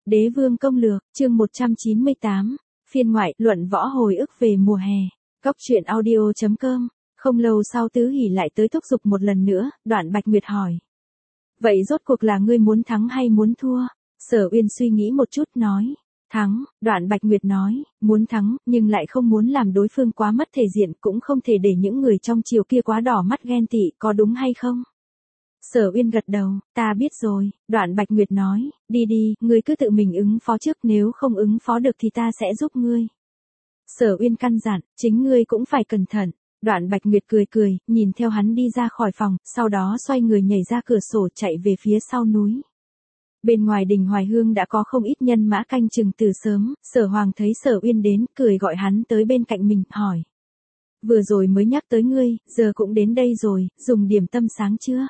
Đế vương công lược, chương 198, phiên ngoại, luận võ hồi ức về mùa hè. Góc truyện audio.com. Không lâu sau Tứ Hỷ lại tới thúc giục một lần nữa, Đoạn Bạch Nguyệt hỏi. Vậy rốt cuộc là ngươi muốn thắng hay muốn thua? Sở Uyên suy nghĩ một chút nói. Thắng, Đoạn Bạch Nguyệt nói, muốn thắng, nhưng lại không muốn làm đối phương quá mất thể diện, cũng không thể để những người trong triều kia quá đỏ mắt ghen tị, có đúng hay không? Sở Uyên gật đầu, ta biết rồi. Đoạn Bạch Nguyệt nói, đi đi, ngươi cứ tự mình ứng phó trước, nếu không ứng phó được thì ta sẽ giúp ngươi. Sở Uyên căn dặn, chính ngươi cũng phải cẩn thận. Đoạn Bạch Nguyệt cười cười, nhìn theo hắn đi ra khỏi phòng, sau đó xoay người nhảy ra cửa sổ chạy về phía sau núi. Bên ngoài đình Hoài Hương đã có không ít nhân mã canh chừng từ sớm, Sở Hoàng thấy Sở Uyên đến, cười gọi hắn tới bên cạnh mình, hỏi. Vừa rồi mới nhắc tới ngươi, giờ cũng đến đây rồi, dùng điểm tâm sáng chưa?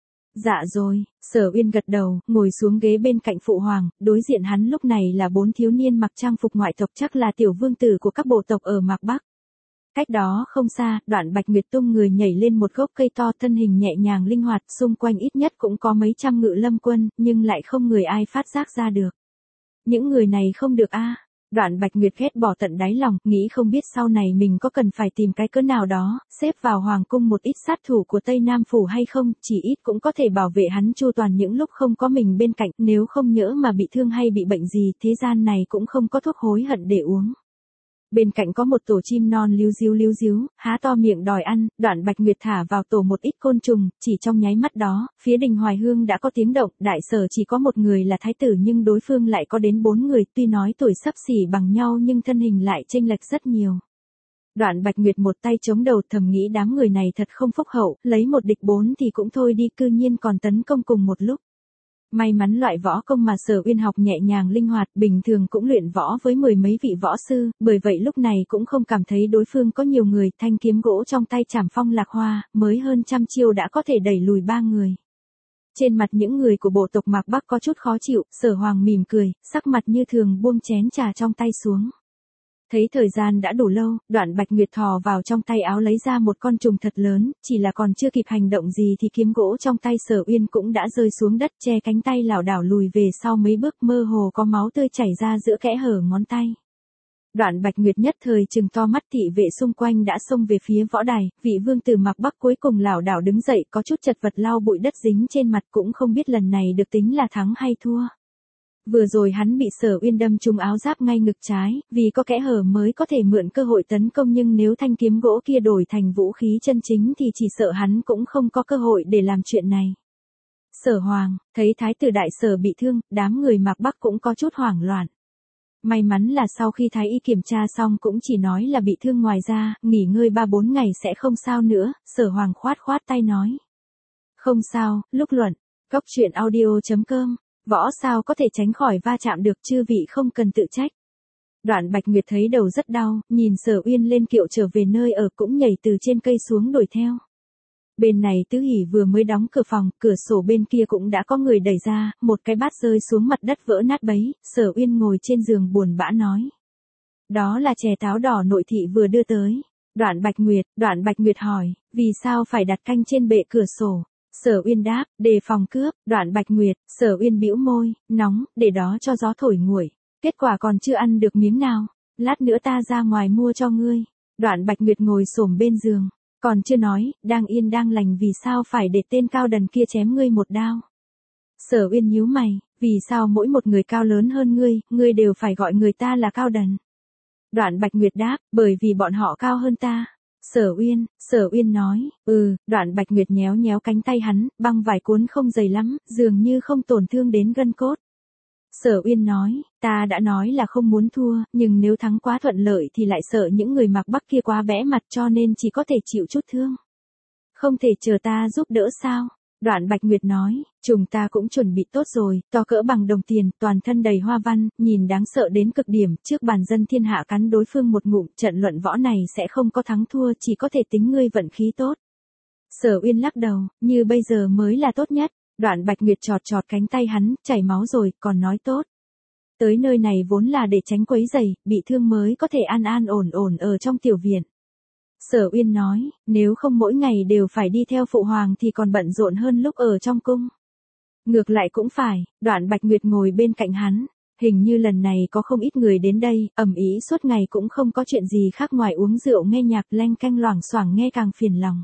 Dạ rồi, Sở Uyên gật đầu, ngồi xuống ghế bên cạnh phụ hoàng, đối diện hắn lúc này là 4 thiếu niên mặc trang phục ngoại tộc, chắc là tiểu vương tử của các bộ tộc ở Mạc Bắc. Cách đó không xa, Đoạn Bạch Nguyệt tung người nhảy lên một gốc cây to, thân hình nhẹ nhàng linh hoạt, xung quanh ít nhất cũng có mấy trăm ngự lâm quân, nhưng lại không người ai phát giác ra được. Những người này không được a. Đoạn Bạch Nguyệt ghét bỏ tận đáy lòng, nghĩ không biết sau này mình có cần phải tìm cái cớ nào đó, xếp vào hoàng cung một ít sát thủ của Tây Nam Phủ hay không, chỉ ít cũng có thể bảo vệ hắn chu toàn những lúc không có mình bên cạnh, nếu không nhỡ mà bị thương hay bị bệnh gì, thế gian này cũng không có thuốc hối hận để uống. Bên cạnh có một tổ chim non líu díu, há to miệng đòi ăn, Đoạn Bạch Nguyệt thả vào tổ một ít côn trùng, chỉ trong nháy mắt đó, phía đình Hoài Hương đã có tiếng động, đại sở chỉ có một người là thái tử nhưng đối phương lại có đến 4 người, tuy nói tuổi xấp xỉ bằng nhau nhưng thân hình lại chênh lệch rất nhiều. Đoạn Bạch Nguyệt một tay chống đầu, thầm nghĩ đám người này thật không phúc hậu, lấy một địch 4 thì cũng thôi đi, cư nhiên còn tấn công cùng một lúc. May mắn loại võ công mà Sở Uyên học nhẹ nhàng linh hoạt, bình thường cũng luyện võ với 10 mấy vị võ sư, bởi vậy lúc này cũng không cảm thấy đối phương có nhiều người, thanh kiếm gỗ trong tay chảm phong lạc hoa, mới hơn trăm chiêu đã có thể đẩy lùi 3 người. Trên mặt những người của bộ tộc Mạc Bắc có chút khó chịu, Sở Hoàng mỉm cười, sắc mặt như thường buông chén trà trong tay xuống. Thấy thời gian đã đủ lâu, Đoạn Bạch Nguyệt thò vào trong tay áo lấy ra một con trùng thật lớn, chỉ là còn chưa kịp hành động gì thì kiếm gỗ trong tay Sở Uyên cũng đã rơi xuống đất, che cánh tay lảo đảo lùi về sau mấy bước, mơ hồ có máu tươi chảy ra giữa kẽ hở ngón tay. Đoạn Bạch Nguyệt nhất thời trừng to mắt, thị vệ xung quanh đã xông về phía võ đài, vị vương tử Mạc Bắc cuối cùng lảo đảo đứng dậy, có chút chật vật lau bụi đất dính trên mặt, cũng không biết lần này được tính là thắng hay thua. Vừa rồi hắn bị Sở Uyên đâm trúng áo giáp ngay ngực trái, vì có kẽ hở mới có thể mượn cơ hội tấn công, nhưng nếu thanh kiếm gỗ kia đổi thành vũ khí chân chính thì chỉ sợ hắn cũng không có cơ hội để làm chuyện này. Sở Hoàng, thấy thái tử đại sở bị thương, đám người Mạc Bắc cũng có chút hoảng loạn. May mắn là sau khi thái y kiểm tra xong cũng chỉ nói là bị thương, ngoài ra, nghỉ ngơi 3-4 ngày sẽ không sao nữa, Sở Hoàng khoát tay nói. Không sao, lúc luận, góc truyện audio.com. Võ sao có thể tránh khỏi va chạm được, chư vị không cần tự trách. Đoạn Bạch Nguyệt thấy đầu rất đau, nhìn Sở Uyên lên kiệu trở về nơi ở cũng nhảy từ trên cây xuống đuổi theo. Bên này Tứ Hỷ vừa mới đóng cửa phòng, cửa sổ bên kia cũng đã có người đẩy ra, một cái bát rơi xuống mặt đất vỡ nát bấy, Sở Uyên ngồi trên giường buồn bã nói. Đó là chè táo đỏ nội thị vừa đưa tới. Đoạn Bạch Nguyệt hỏi, vì sao phải đặt canh trên bệ cửa sổ? Sở Uyên đáp, đề phòng cướp. Đoạn Bạch Nguyệt, Sở Uyên bĩu môi, nóng, để đó cho gió thổi nguội. Kết quả còn chưa ăn được miếng nào, lát nữa ta ra ngoài mua cho ngươi. Đoạn Bạch Nguyệt ngồi xổm bên giường, còn chưa nói, đang yên đang lành vì sao phải để tên cao đần kia chém ngươi một đao. Sở Uyên nhíu mày, vì sao mỗi một người cao lớn hơn ngươi đều phải gọi người ta là cao đần? Đoạn Bạch Nguyệt đáp, bởi vì bọn họ cao hơn ta. Sở Uyên nói, Đoạn Bạch Nguyệt nhéo cánh tay hắn, băng vải cuốn không dày lắm, dường như không tổn thương đến gân cốt. Sở Uyên nói, ta đã nói là không muốn thua, nhưng nếu thắng quá thuận lợi thì lại sợ những người Mạc Bắc kia quá bẽ mặt, cho nên chỉ có thể chịu chút thương. Không thể chờ ta giúp đỡ sao? Đoạn Bạch Nguyệt nói, chúng ta cũng chuẩn bị tốt rồi, to cỡ bằng đồng tiền, toàn thân đầy hoa văn, nhìn đáng sợ đến cực điểm, trước bàn dân thiên hạ cắn đối phương một ngụm, trận luận võ này sẽ không có thắng thua, chỉ có thể tính ngươi vận khí tốt. Sở Uyên lắc đầu, như bây giờ mới là tốt nhất. Đoạn Bạch Nguyệt chọt cánh tay hắn, chảy máu rồi, còn nói tốt. Tới nơi này vốn là để tránh quấy rầy, bị thương mới có thể an ổn ở trong tiểu viện. Sở Uyên nói, nếu không mỗi ngày đều phải đi theo phụ hoàng thì còn bận rộn hơn lúc ở trong cung. Ngược lại cũng phải, Đoạn Bạch Nguyệt ngồi bên cạnh hắn. Hình như lần này có không ít người đến đây, ầm ĩ suốt ngày cũng không có chuyện gì khác ngoài uống rượu nghe nhạc leng canh loảng xoảng nghe càng phiền lòng.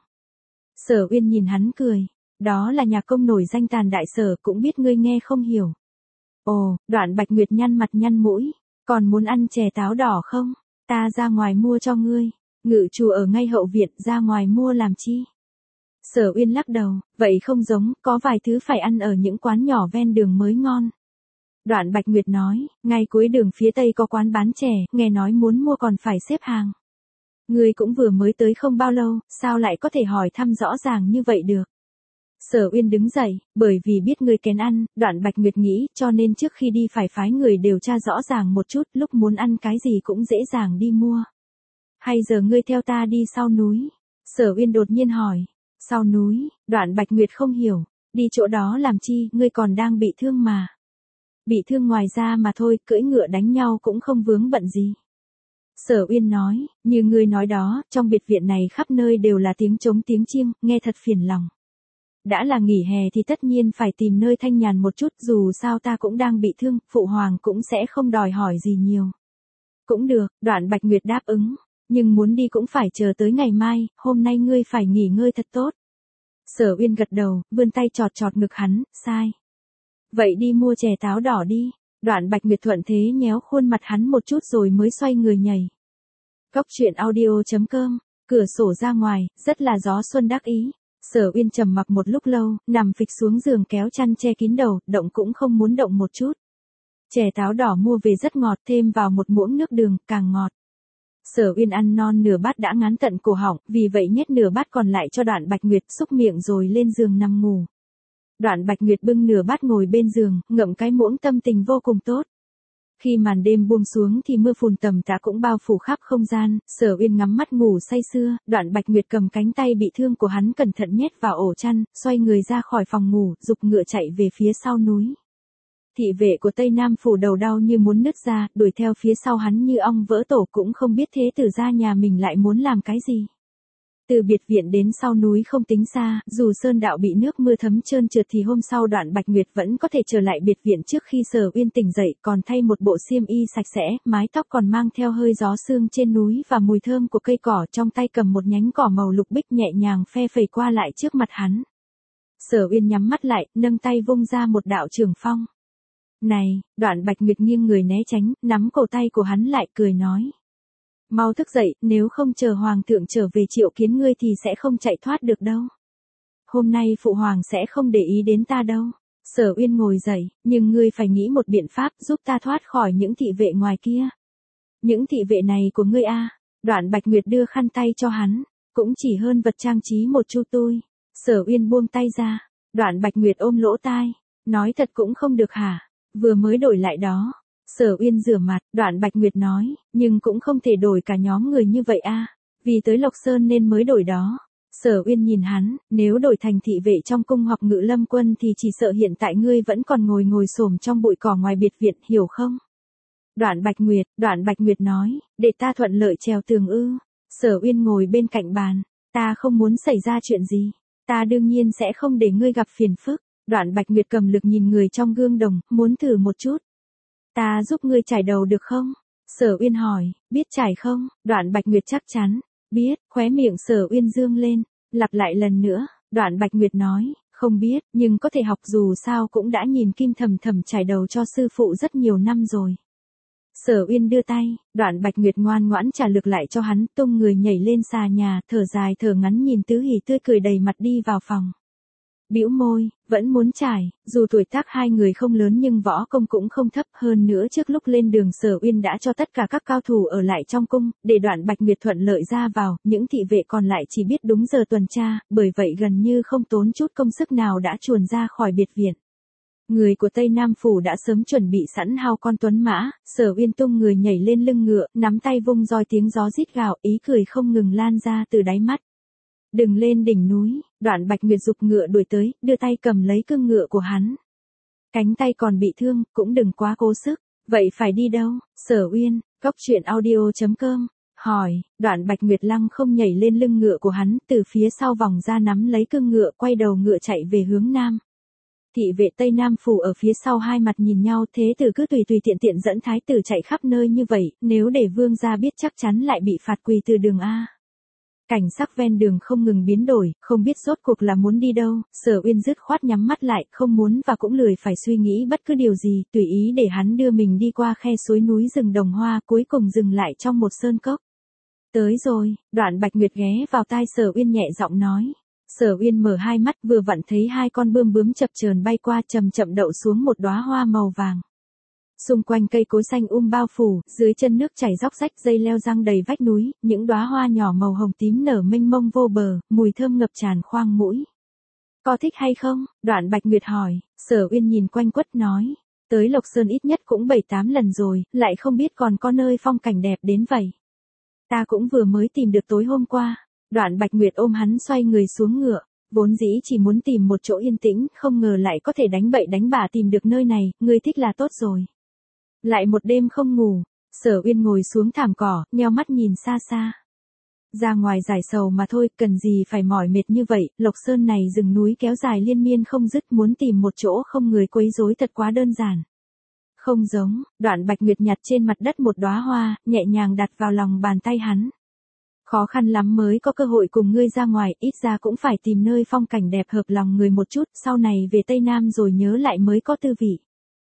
Sở Uyên nhìn hắn cười. Đó là nhạc công nổi danh Tàn Đại Sở, cũng biết ngươi nghe không hiểu. Ồ, Đoạn Bạch Nguyệt nhăn mặt nhăn mũi. Còn muốn ăn chè táo đỏ không? Ta ra ngoài mua cho ngươi. Ngự chủ ở ngay hậu viện, ra ngoài mua làm chi? Sở Uyên lắc đầu, vậy không giống, có vài thứ phải ăn ở những quán nhỏ ven đường mới ngon. Đoạn Bạch Nguyệt nói, ngay cuối đường phía tây có quán bán chè, nghe nói muốn mua còn phải xếp hàng. Ngươi cũng vừa mới tới không bao lâu, sao lại có thể hỏi thăm rõ ràng như vậy được? Sở Uyên đứng dậy, bởi vì biết ngươi kén ăn, Đoạn Bạch Nguyệt nghĩ, cho nên trước khi đi phải phái người điều tra rõ ràng một chút, lúc muốn ăn cái gì cũng dễ dàng đi mua. Hay giờ ngươi theo ta đi sau núi? Sở Uyên đột nhiên hỏi. Sau núi? Đoạn Bạch Nguyệt không hiểu. Đi chỗ đó làm chi, ngươi còn đang bị thương mà. Bị thương ngoài ra mà thôi, cưỡi ngựa đánh nhau cũng không vướng bận gì. Sở Uyên nói, như ngươi nói đó, trong biệt viện này khắp nơi đều là tiếng trống tiếng chiêng, nghe thật phiền lòng. Đã là nghỉ hè thì tất nhiên phải tìm nơi thanh nhàn một chút, dù sao ta cũng đang bị thương, phụ hoàng cũng sẽ không đòi hỏi gì nhiều. Cũng được, Đoạn Bạch Nguyệt đáp ứng, nhưng muốn đi cũng phải chờ tới ngày mai, hôm nay ngươi phải nghỉ ngơi thật tốt. Sở Uyên gật đầu, vươn tay chọt chọt ngực hắn, sai. Vậy đi mua chè táo đỏ đi. Đoạn Bạch Nguyệt thuận thế nhéo khuôn mặt hắn một chút rồi mới xoay người nhảy. Góc truyện audio.com, cửa sổ ra ngoài, rất là gió xuân đắc ý. Sở Uyên trầm mặc một lúc lâu, nằm phịch xuống giường kéo chăn che kín đầu, động cũng không muốn động một chút. Chè táo đỏ mua về rất ngọt, thêm vào một muỗng nước đường, càng ngọt. Sở Uyên ăn non nửa bát đã ngán tận cổ họng, vì vậy nhét nửa bát còn lại cho Đoạn Bạch Nguyệt, xúc miệng rồi lên giường nằm ngủ. Đoạn Bạch Nguyệt bưng nửa bát ngồi bên giường, ngậm cái muỗng, tâm tình vô cùng tốt. Khi màn đêm buông xuống thì mưa phùn tầm tã cũng bao phủ khắp không gian, Sở Uyên ngắm mắt ngủ say sưa, Đoạn Bạch Nguyệt cầm cánh tay bị thương của hắn cẩn thận nhét vào ổ chăn, xoay người ra khỏi phòng ngủ, giục ngựa chạy về phía sau núi. Thị vệ của Tây Nam phủ đầu đau như muốn nứt ra, đuổi theo phía sau hắn như ong vỡ tổ, cũng không biết thế tử gia nhà mình lại muốn làm cái gì. Từ biệt viện đến sau núi không tính xa, dù sơn đạo bị nước mưa thấm trơn trượt thì hôm sau Đoạn Bạch Nguyệt vẫn có thể trở lại biệt viện trước khi Sở Uyên tỉnh dậy, còn thay một bộ xiêm y sạch sẽ, mái tóc còn mang theo hơi gió sương trên núi và mùi thơm của cây cỏ, trong tay cầm một nhánh cỏ màu lục bích nhẹ nhàng phe phẩy qua lại trước mặt hắn. Sở Uyên nhắm mắt lại, nâng tay vung ra một đạo trường phong. Này, Đoạn Bạch Nguyệt nghiêng người né tránh, nắm cổ tay của hắn lại cười nói. Mau thức dậy, nếu không chờ hoàng thượng trở về triệu kiến ngươi thì sẽ không chạy thoát được đâu. Hôm nay phụ hoàng sẽ không để ý đến ta đâu. Sở Uyên ngồi dậy, nhưng ngươi phải nghĩ một biện pháp giúp ta thoát khỏi những thị vệ ngoài kia. Những thị vệ này của ngươi a? Đoạn Bạch Nguyệt đưa khăn tay cho hắn, cũng chỉ hơn vật trang trí một chút thôi. Sở Uyên buông tay ra, Đoạn Bạch Nguyệt ôm lỗ tai, nói thật cũng không được hả? Vừa mới đổi lại đó. Sở Uyên rửa mặt, Đoạn Bạch Nguyệt nói, nhưng cũng không thể đổi cả nhóm người như vậy a, vì tới Lộc Sơn nên mới đổi đó. Sở Uyên nhìn hắn, nếu đổi thành thị vệ trong cung hoặc ngự lâm quân thì chỉ sợ hiện tại ngươi vẫn còn ngồi xổm trong bụi cỏ ngoài biệt viện, hiểu không? Đoạn Bạch Nguyệt nói, để ta thuận lợi trèo tường ư? Sở Uyên ngồi bên cạnh bàn, ta không muốn xảy ra chuyện gì, ta đương nhiên sẽ không để ngươi gặp phiền phức. Đoạn Bạch Nguyệt cầm lực nhìn người trong gương đồng, muốn thử một chút. Ta giúp ngươi chải đầu được không? Sở Uyên hỏi, biết chải không? Đoạn Bạch Nguyệt chắc chắn, biết, khóe miệng Sở Uyên dương lên, lặp lại lần nữa, Đoạn Bạch Nguyệt nói, không biết, nhưng có thể học, dù sao cũng đã nhìn Kim Thầm Thầm chải đầu cho sư phụ rất nhiều năm rồi. Sở Uyên đưa tay, Đoạn Bạch Nguyệt ngoan ngoãn trả lực lại cho hắn, tung người nhảy lên xà nhà, thở dài thở ngắn nhìn Tứ Hỷ tươi cười đầy mặt đi vào phòng. Bĩu môi, vẫn muốn trải, dù tuổi tác hai người không lớn nhưng võ công cũng không thấp, hơn nữa trước lúc lên đường Sở Uyên đã cho tất cả các cao thủ ở lại trong cung, để Đoạn Bạch Nguyệt thuận lợi ra vào, những thị vệ còn lại chỉ biết đúng giờ tuần tra, bởi vậy gần như không tốn chút công sức nào đã chuồn ra khỏi biệt viện. Người của Tây Nam phủ đã sớm chuẩn bị sẵn hao con tuấn mã, Sở Uyên tung người nhảy lên lưng ngựa, nắm tay vung roi, tiếng gió rít gào, ý cười không ngừng lan ra từ đáy mắt. Đừng lên đỉnh núi, Đoạn Bạch Nguyệt giục ngựa đuổi tới, đưa tay cầm lấy cương ngựa của hắn. Cánh tay còn bị thương, cũng đừng quá cố sức. Vậy phải đi đâu? Sở Uyên, góc truyện audio.com, hỏi. Đoạn Bạch Nguyệt lăng không nhảy lên lưng ngựa của hắn, từ phía sau vòng ra nắm lấy cương ngựa, quay đầu ngựa chạy về hướng nam. Thị vệ Tây Nam phủ ở phía sau hai mặt nhìn nhau, thế tử cứ tùy tùy tiện tiện dẫn thái tử chạy khắp nơi như vậy, nếu để vương gia biết chắc chắn lại bị phạt quỳ từ đường A. Cảnh sắc ven đường không ngừng biến đổi, không biết rốt cuộc là muốn đi đâu, Sở Uyên dứt khoát nhắm mắt lại, không muốn và cũng lười phải suy nghĩ bất cứ điều gì, tùy ý để hắn đưa mình đi qua khe suối núi rừng đồng hoa, cuối cùng dừng lại trong một sơn cốc. Tới rồi, Đoạn Bạch Nguyệt ghé vào tai Sở Uyên nhẹ giọng nói. Sở Uyên mở hai mắt, vừa vặn thấy hai con bươm bướm chập chờn bay qua, chậm chậm đậu xuống một đóa hoa màu vàng. Xung quanh cây cối xanh bao phủ, dưới chân nước chảy róc rách, dây leo giăng đầy vách núi, những đóa hoa nhỏ màu hồng tím nở mênh mông vô bờ, mùi thơm ngập tràn khoang mũi. Có thích hay không? Đoạn Bạch Nguyệt hỏi. Sở Uyên nhìn quanh quất nói. Tới Lộc Sơn ít nhất cũng 7-8 lần rồi, lại không biết còn có nơi phong cảnh đẹp đến vậy. Ta cũng vừa mới tìm được tối hôm qua. Đoạn Bạch Nguyệt ôm hắn xoay người xuống ngựa, vốn dĩ chỉ muốn tìm một chỗ yên tĩnh, không ngờ lại có thể đánh bậy đánh bạ tìm được nơi này, ngươi thích là tốt rồi. Lại một đêm không ngủ, Sở Uyên ngồi xuống thảm cỏ, nheo mắt nhìn xa xa. Ra ngoài giải sầu mà thôi, cần gì phải mỏi mệt như vậy, Lộc Sơn này rừng núi kéo dài liên miên không dứt, muốn tìm một chỗ không người quấy rối thật quá đơn giản. Không giống, Đoạn Bạch Nguyệt nhặt trên mặt đất một đóa hoa, nhẹ nhàng đặt vào lòng bàn tay hắn. Khó khăn lắm mới có cơ hội cùng ngươi ra ngoài, ít ra cũng phải tìm nơi phong cảnh đẹp hợp lòng người một chút, sau này về Tây Nam rồi nhớ lại mới có tư vị.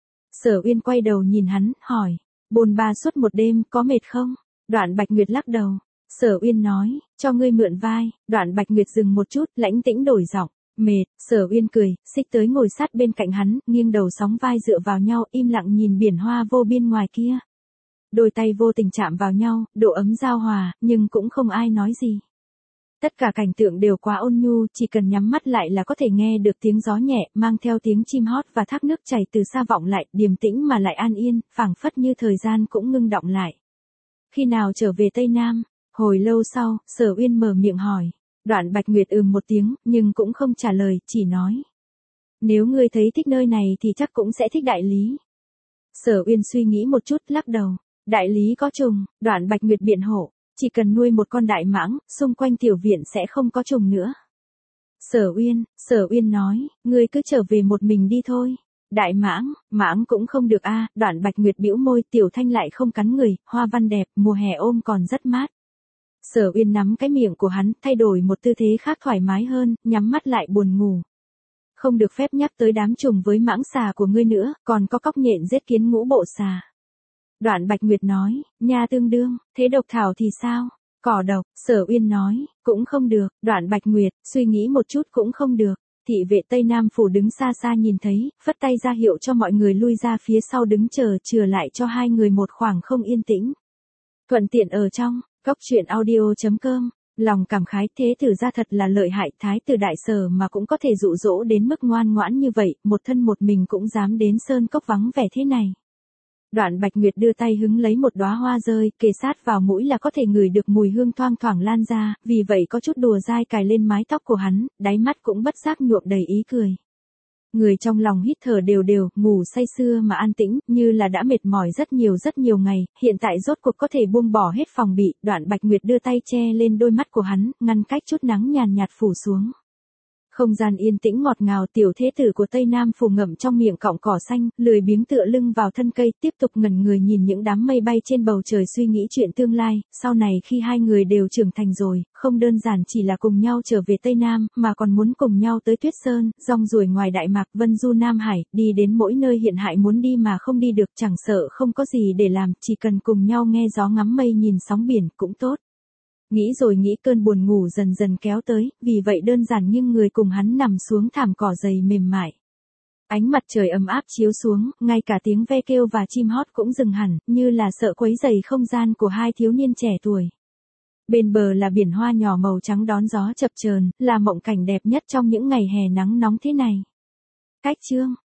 Sở Uyên quay đầu nhìn hắn, hỏi, bôn ba suốt một đêm, có mệt không? Đoạn Bạch Nguyệt lắc đầu. Sở Uyên nói, cho ngươi mượn vai. Đoạn Bạch Nguyệt dừng một chút, lãnh tĩnh đổi giọng, mệt. Sở Uyên cười, xích tới ngồi sát bên cạnh hắn, nghiêng đầu sóng vai dựa vào nhau, im lặng nhìn biển hoa vô biên ngoài kia. Đôi tay vô tình chạm vào nhau, độ ấm giao hòa, nhưng cũng không ai nói gì. Tất cả cảnh tượng đều quá ôn nhu, chỉ cần nhắm mắt lại là có thể nghe được tiếng gió nhẹ, mang theo tiếng chim hót và thác nước chảy từ xa vọng lại, điềm tĩnh mà lại an yên, phảng phất như thời gian cũng ngưng đọng lại. Khi nào trở về Tây Nam? Hồi lâu sau, Sở Uyên mở miệng hỏi. Đoạn Bạch Nguyệt một tiếng, nhưng cũng không trả lời, chỉ nói. Nếu ngươi thấy thích nơi này thì chắc cũng sẽ thích Đại Lý. Sở Uyên suy nghĩ một chút, lắc đầu. Đại Lý có trùng, Đoạn Bạch Nguyệt biện hộ. Chỉ cần nuôi một con đại mãng, xung quanh tiểu viện sẽ không có trùng nữa. Sở Uyên nói, ngươi cứ trở về một mình đi thôi. Đại mãng cũng không được a. Đoạn Bạch Nguyệt bĩu môi, tiểu thanh lại không cắn người, hoa văn đẹp, mùa hè ôm còn rất mát. Sở Uyên nắm cái miệng của hắn, thay đổi một tư thế khác thoải mái hơn, nhắm mắt lại buồn ngủ. Không được phép nhắc tới đám trùng với mãng xà của ngươi nữa, còn có cóc nhện giết kiến ngũ bộ xà. Đoạn Bạch Nguyệt nói, nha tương đương, thế độc thảo thì sao? Cỏ độc, Sở Uyên nói, cũng không được. Đoạn Bạch Nguyệt, suy nghĩ một chút cũng không được. Thị vệ Tây Nam phủ đứng xa xa nhìn thấy, phất tay ra hiệu cho mọi người lui ra phía sau đứng chờ, chừa lại cho hai người một khoảng không yên tĩnh. Thuận tiện ở trong, goctruyện audio.com, lòng cảm khái, thế tử ra thật là lợi hại, thái tử Đại Sở mà cũng có thể dụ dỗ đến mức ngoan ngoãn như vậy, một thân một mình cũng dám đến sơn cốc vắng vẻ thế này. Đoạn Bạch Nguyệt đưa tay hứng lấy một đóa hoa rơi, kề sát vào mũi là có thể ngửi được mùi hương thoang thoảng lan ra, vì vậy có chút đùa dai cài lên mái tóc của hắn, đáy mắt cũng bất giác nhuộm đầy ý cười. Người trong lòng hít thở đều đều, ngủ say sưa mà an tĩnh, như là đã mệt mỏi rất nhiều ngày, hiện tại rốt cuộc có thể buông bỏ hết phòng bị. Đoạn Bạch Nguyệt đưa tay che lên đôi mắt của hắn, ngăn cách chút nắng nhàn nhạt phủ xuống. Không gian yên tĩnh ngọt ngào, tiểu thế tử của Tây Nam phủ ngậm trong miệng cọng cỏ xanh, lười biếng tựa lưng vào thân cây, tiếp tục ngẩn người nhìn những đám mây bay trên bầu trời, suy nghĩ chuyện tương lai, sau này khi hai người đều trưởng thành rồi, không đơn giản chỉ là cùng nhau trở về Tây Nam, mà còn muốn cùng nhau tới Tuyết Sơn, rong ruổi ngoài Đại Mạc, Vân Du Nam Hải, đi đến mỗi nơi hiện hại muốn đi mà không đi được, chẳng sợ không có gì để làm, chỉ cần cùng nhau nghe gió ngắm mây nhìn sóng biển, cũng tốt. Nghĩ rồi nghĩ, cơn buồn ngủ dần dần kéo tới, vì vậy đơn giản nhưng người cùng hắn nằm xuống thảm cỏ dày mềm mại. Ánh mặt trời ấm áp chiếu xuống, ngay cả tiếng ve kêu và chim hót cũng dừng hẳn, như là sợ quấy rầy không gian của hai thiếu niên trẻ tuổi. Bên bờ là biển hoa nhỏ màu trắng đón gió chập chờn, là mộng cảnh đẹp nhất trong những ngày hè nắng nóng thế này. Cách chương